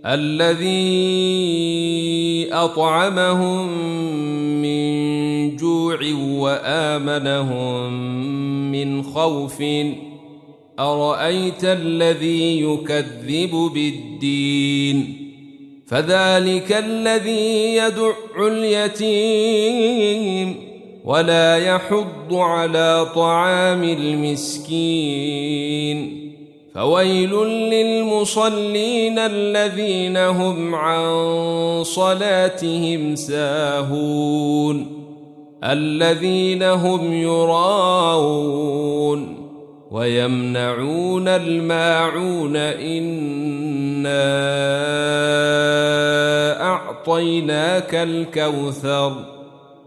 الذي أطعمهم من جوع وآمنهم من خوف أرأيت الذي يكذب بالدين فذلك الذي يدع اليتيم ولا يحض على طعام المسكين فويل للمصلين الذين هم عن صلاتهم ساهون الذين هم يراءون ويمنعون الماعون إنا أعطيناك الكوثر